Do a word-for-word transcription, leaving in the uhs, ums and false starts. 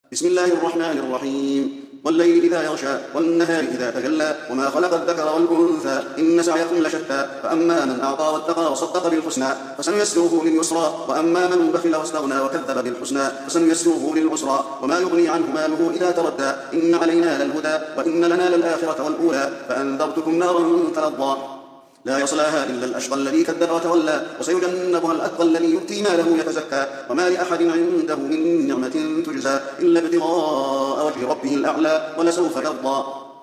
بسم الله الرحمن الرحيم. والليل إذا يغشى والنهار إذا تجلى وما خلق الذكر والأنثى إن سعيكم لشتى فأما من أعطى واتقى وصدق بالحسنى فسنيسره لليسرى وأما من بخل واستغنى وكذب بالحسنى فسنيسره للعسرى وما يغني عنه ماله إذا تردى إن علينا للهدى وإن لنا للآخرة والأولى فأنذرتكم نارا تلظى لا يصلاها إلا الأشقى الذي كذب وتولى وسيجنبها الأتقى الذي يؤتي ماله يتزكى وما لأحد عنده من نعمة تجزى إلا ابتغاء وجه ربه الأعلى ولسوف يرضى.